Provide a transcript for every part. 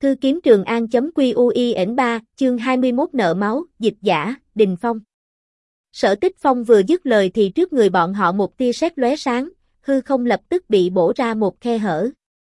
Thư kiếm Trường An.QUIN3, chương 21 nợ máu, dịch giả, Đình Phong. Sở Tích Phong vừa dứt lời thì trước người bọn họ một tia sét lóe sáng, hư không lập tức bị bổ ra một khe hở.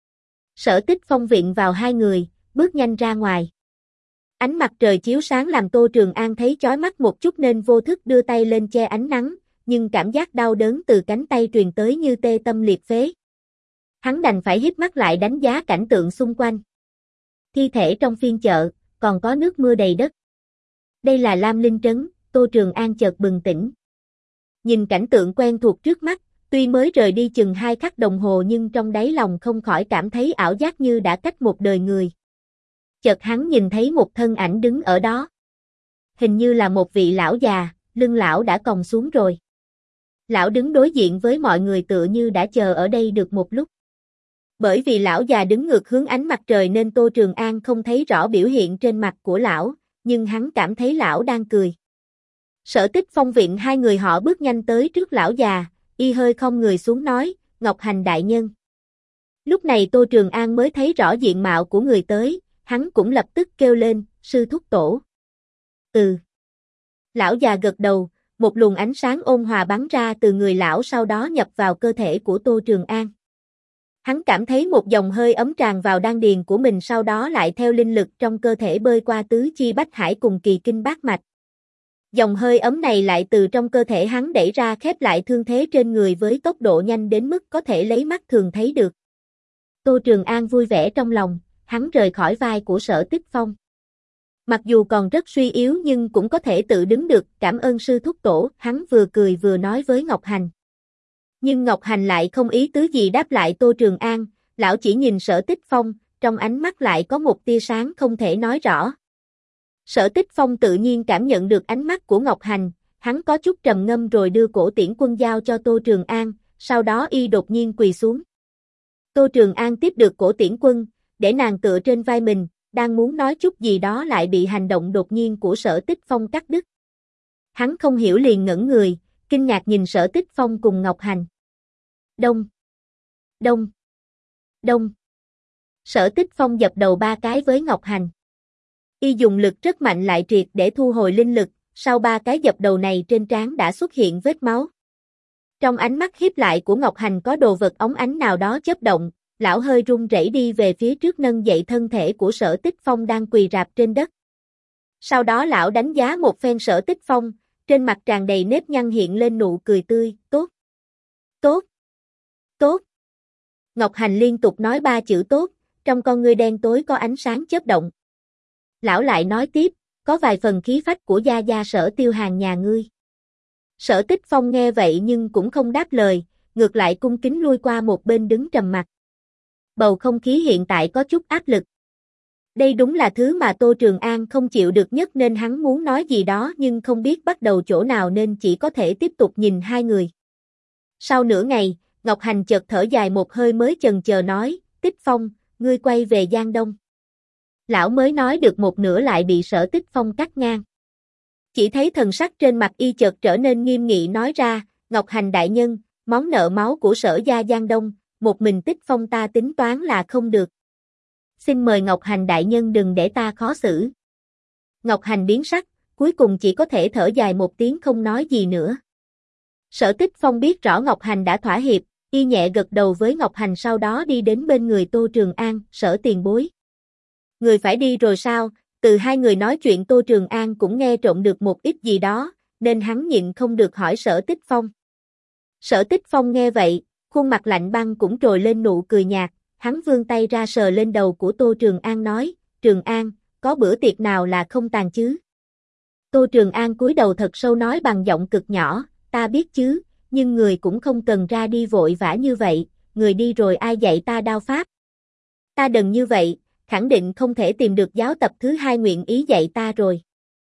Sở Tích Phong viện vào hai người, bước nhanh ra ngoài. Ánh mặt trời chiếu sáng làm Tô Trường An thấy chói mắt một chút nên vô thức đưa tay lên che ánh nắng, nhưng cảm giác đau đớn từ cánh tay truyền tới như tê tâm liệt phế. Hắn đành phải híp mắt lại đánh giá cảnh tượng xung quanh. Thi thể trong phiên chợ, còn có nước mưa đầy đất. Đây là Lam Linh Trấn, Tô Trường An chợt bừng tỉnh. Nhìn cảnh tượng quen thuộc trước mắt, tuy mới rời đi chừng 2 khắc đồng hồ nhưng trong đáy lòng không khỏi cảm thấy ảo giác như đã cách một đời người. Chợt hắn nhìn thấy một thân ảnh đứng ở đó. Hình như là một vị lão già, lưng lão đã còng xuống rồi. Lão đứng đối diện với mọi người tựa như đã chờ ở đây được một lúc. Bởi vì lão già đứng ngược hướng ánh mặt trời nên Tô Trường An không thấy rõ biểu hiện trên mặt của lão, nhưng hắn cảm thấy lão đang cười. Sở Tích Phong viện hai người họ bước nhanh tới trước lão già, y hơi khom người xuống nói, Ngọc Hành đại nhân. Lúc này Tô Trường An mới thấy rõ diện mạo của người tới, hắn cũng lập tức kêu lên, sư thúc tổ. Ừ. Lão già gật đầu, một luồng ánh sáng ôn hòa bắn ra từ người lão sau đó nhập vào cơ thể của Tô Trường An. Hắn cảm thấy một dòng hơi ấm tràn vào đan điền của mình sau đó lại theo linh lực trong cơ thể bơi qua tứ chi bách hải cùng kỳ kinh bát mạch. Dòng hơi ấm này lại từ trong cơ thể hắn đẩy ra khép lại thương thế trên người với tốc độ nhanh đến mức có thể lấy mắt thường thấy được. Tô Trường An vui vẻ trong lòng, hắn rời khỏi vai của Sở Tích Phong. Mặc dù còn rất suy yếu nhưng cũng có thể tự đứng được, cảm ơn sư thúc tổ, hắn vừa cười vừa nói với Ngọc Hành. Nhưng Ngọc Hành lại không ý tứ gì đáp lại Tô Trường An, lão chỉ nhìn Sở Tích Phong, trong ánh mắt lại có một tia sáng không thể nói rõ. Sở Tích Phong tự nhiên cảm nhận được ánh mắt của Ngọc Hành, hắn có chút trầm ngâm rồi đưa cổ Tiễn Quân giao cho Tô Trường An, sau đó y đột nhiên quỳ xuống. Tô Trường An tiếp được cổ Tiễn Quân, để nàng tựa trên vai mình, đang muốn nói chút gì đó lại bị hành động đột nhiên của Sở Tích Phong cắt đứt. Hắn không hiểu liền ngẩn người, kinh ngạc nhìn Sở Tích Phong cùng Ngọc Hành. Đông, đông, đông. Sở Tích Phong dập đầu 3 cái với Ngọc Hành. Y dùng lực rất mạnh lại triệt để thu hồi linh lực, sau 3 cái dập đầu này trên trán đã xuất hiện vết máu. Trong ánh mắt híp lại của Ngọc Hành có đồ vật óng ánh nào đó chớp động, lão hơi run rẩy đi về phía trước nâng dậy thân thể của Sở Tích Phong đang quỳ rạp trên đất. Sau đó lão đánh giá một phen Sở Tích Phong, trên mặt tràn đầy nếp nhăn hiện lên nụ cười tươi, tốt, tốt, tốt. Ngọc Hành liên tục nói 3 chữ tốt, trong con ngươi đen tối có ánh sáng chớp động. Lão lại nói tiếp, có vài phần khí phách của gia gia Sở Tiêu Hàn nhà ngươi. Sở Tích Phong nghe vậy nhưng cũng không đáp lời, ngược lại cung kính lui qua một bên đứng trầm mặc. Bầu không khí hiện tại có chút áp lực. Đây đúng là thứ mà Tô Trường An không chịu được nhất nên hắn muốn nói gì đó nhưng không biết bắt đầu chỗ nào nên chỉ có thể tiếp tục nhìn hai người. Sau nửa ngày, Ngọc Hành chợt thở dài một hơi mới chần chờ nói, Tích Phong, ngươi quay về Giang Đông. Lão mới nói được một nửa lại bị Sở Tích Phong cắt ngang. Chỉ thấy thần sắc trên mặt y chợt trở nên nghiêm nghị nói ra, Ngọc Hành đại nhân, món nợ máu của Sở gia Giang Đông, một mình Tích Phong ta tính toán là không được. Xin mời Ngọc Hành đại nhân đừng để ta khó xử. Ngọc Hành biến sắc, cuối cùng chỉ có thể thở dài một tiếng không nói gì nữa. Sở Tích Phong biết rõ Ngọc Hành đã thỏa hiệp, y nhẹ gật đầu với Ngọc Hành sau đó đi đến bên người Tô Trường An, Sở tiền bối. Người phải đi rồi sao? Từ hai người nói chuyện Tô Trường An cũng nghe trộm được một ít gì đó, nên hắn nhịn không được hỏi Sở Tích Phong. Sở Tích Phong nghe vậy, khuôn mặt lạnh băng cũng trồi lên nụ cười nhạt, hắn vươn tay ra sờ lên đầu của Tô Trường An nói, Trường An, có bữa tiệc nào là không tàn chứ? Tô Trường An cúi đầu thật sâu nói bằng giọng cực nhỏ, ta biết chứ, nhưng người cũng không cần ra đi vội vã như vậy, người đi rồi ai dạy ta đao pháp? Ta đần như vậy, khẳng định không thể tìm được giáo tập thứ 2 nguyện ý dạy ta rồi.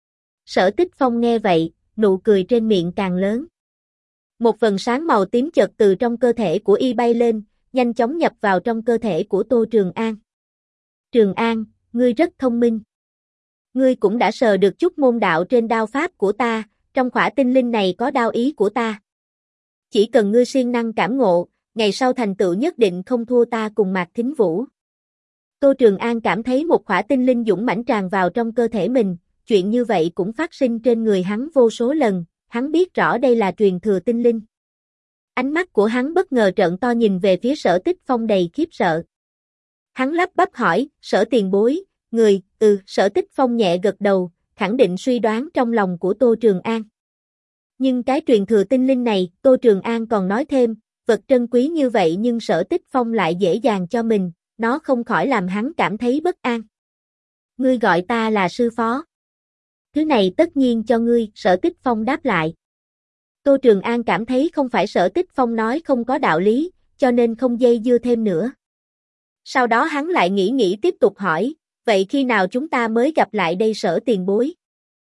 Sở Tích Phong nghe vậy, nụ cười trên miệng càng lớn. Một vầng sáng màu tím chợt từ trong cơ thể của y bay lên, nhanh chóng nhập vào trong cơ thể của Tô Trường An. Trường An, ngươi rất thông minh. Ngươi cũng đã sờ được chút môn đạo trên đao pháp của ta, trong khỏa tinh linh này có đao ý của ta. Chỉ cần ngươi siêng năng cảm ngộ, ngày sau thành tựu nhất định không thua ta cùng Mạc Thính Vũ. Tô Trường An cảm thấy một khỏa tinh linh dũng mãnh tràn vào trong cơ thể mình, chuyện như vậy cũng phát sinh trên người hắn vô số lần, hắn biết rõ đây là truyền thừa tinh linh. Ánh mắt của hắn bất ngờ trợn to nhìn về phía Sở Tích Phong đầy khiếp sợ. Hắn lắp bắp hỏi, Sở tiền bối, người, Sở Tích Phong nhẹ gật đầu, khẳng định suy đoán trong lòng của Tô Trường An. Nhưng cái truyền thừa tinh linh này, Tô Trường An còn nói thêm, vật trân quý như vậy nhưng Sở Tích Phong lại dễ dàng cho mình, nó không khỏi làm hắn cảm thấy bất an. Ngươi gọi ta là sư phó. Thứ này tất nhiên cho ngươi, Sở Tích Phong đáp lại. Tô Trường An cảm thấy không phải Sở Tích Phong nói không có đạo lý, cho nên không dây dưa thêm nữa. Sau đó hắn lại nghĩ tiếp tục hỏi, vậy khi nào chúng ta mới gặp lại đây Sở tiền bối?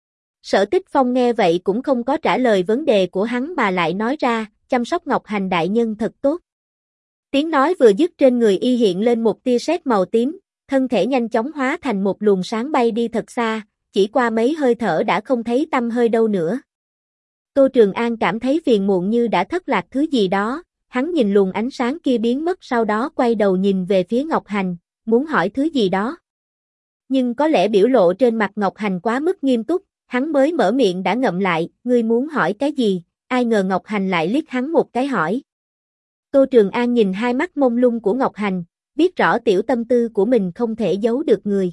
Sở Tích Phong nghe vậy cũng không có trả lời vấn đề của hắn mà lại nói ra, chăm sóc Ngọc Hành đại nhân thật tốt. Tiếng nói vừa dứt trên người y hiện lên một tia sét màu tím, thân thể nhanh chóng hóa thành một luồng sáng bay đi thật xa, chỉ qua mấy hơi thở đã không thấy tăm hơi đâu nữa. Tô Trường An cảm thấy phiền muộn như đã thất lạc thứ gì đó, hắn nhìn luồng ánh sáng kia biến mất sau đó quay đầu nhìn về phía Ngọc Hành, muốn hỏi thứ gì đó. Nhưng có lẽ biểu lộ trên mặt Ngọc Hành quá mức nghiêm túc, hắn mới mở miệng đã ngậm lại, ngươi muốn hỏi cái gì, ai ngờ Ngọc Hành lại liếc hắn một cái hỏi. Tô Trường An nhìn hai mắt mông lung của Ngọc Hành, biết rõ tiểu tâm tư của mình không thể giấu được người.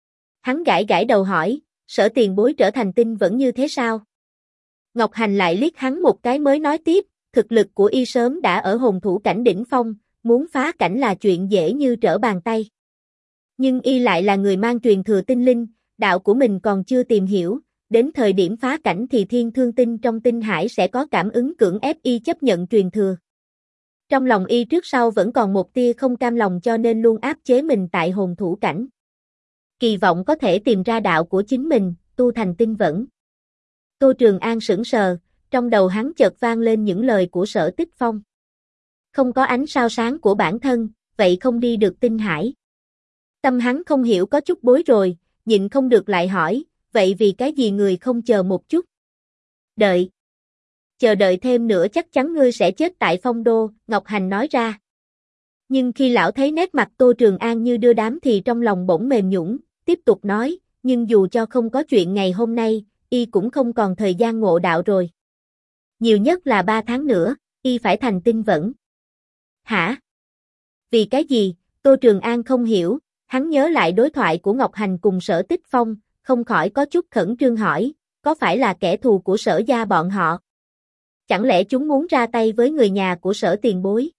Hắn gãi đầu hỏi, Sở tiền bối trở thành tinh vẫn như thế sao? Ngọc Hành lại liếc hắn một cái mới nói tiếp, thực lực của y sớm đã ở hồn thủ cảnh đỉnh phong, muốn phá cảnh là chuyện dễ như trở bàn tay. Nhưng y lại là người mang truyền thừa tinh linh, đạo của mình còn chưa tìm hiểu, đến thời điểm phá cảnh thì thiên thương tinh trong tinh hải sẽ có cảm ứng cưỡng ép y chấp nhận truyền thừa. Trong lòng y trước sau vẫn còn một tia không cam lòng cho nên luôn áp chế mình tại hồn thủ cảnh. Kỳ vọng có thể tìm ra đạo của chính mình, tu thành tinh vẫn. Tô Trường An sững sờ, trong đầu hắn chợt vang lên những lời của Sở Tích Phong. Không có ánh sao sáng của bản thân, vậy không đi được tinh hải. Tâm hắn không hiểu có chút bối rồi, nhịn không được lại hỏi, vậy vì cái gì người không chờ một chút? Đợi. Chờ đợi thêm nữa chắc chắn ngươi sẽ chết tại Phong Đô, Ngọc Hành nói ra. Nhưng khi lão thấy nét mặt Tô Trường An như đưa đám thì trong lòng bỗng mềm nhũn, tiếp tục nói, nhưng dù cho không có chuyện ngày hôm nay, y cũng không còn thời gian ngộ đạo rồi. Nhiều nhất là 3 tháng nữa, y phải thành tinh vẫn. Hả? Vì cái gì? Tô Trường An không hiểu, hắn nhớ lại đối thoại của Ngọc Hành cùng Sở Tích Phong, không khỏi có chút khẩn trương hỏi, có phải là kẻ thù của Sở gia bọn họ? Chẳng lẽ chúng muốn ra tay với người nhà của Sở tiền bối?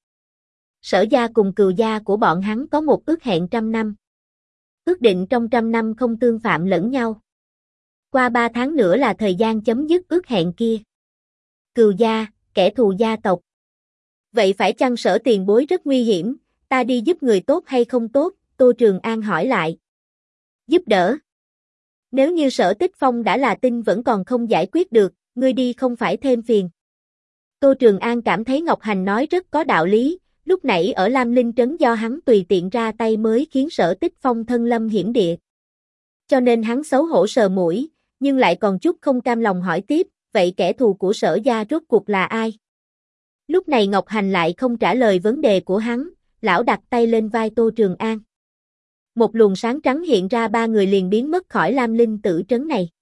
Sở gia cùng Cừu gia của bọn hắn có một ước hẹn 100 năm. Ước định trong 100 năm không tương phạm lẫn nhau. Qua 3 tháng nữa là thời gian chấm dứt ước hẹn kia. Cừu gia, kẻ thù gia tộc. Vậy phải chăng Sở tiền bối rất nguy hiểm, ta đi giúp người tốt hay không tốt? Tô Trường An hỏi lại. Giúp đỡ. Nếu như Sở Tích Phong đã là tinh vẫn còn không giải quyết được, ngươi đi không phải thêm phiền. Tô Trường An cảm thấy Ngọc Hành nói rất có đạo lý, lúc nãy ở Lam Linh Trấn do hắn tùy tiện ra tay mới khiến Sở Tích Phong thân lâm hiểm địa. Cho nên hắn xấu hổ sờ mũi, nhưng lại còn chút không cam lòng hỏi tiếp, vậy kẻ thù của Sở gia rốt cuộc là ai? Lúc này Ngọc Hành lại không trả lời vấn đề của hắn, lão đặt tay lên vai Tô Trường An. Một luồng sáng trắng hiện ra 3 người liền biến mất khỏi Lam Linh Tử Trấn này.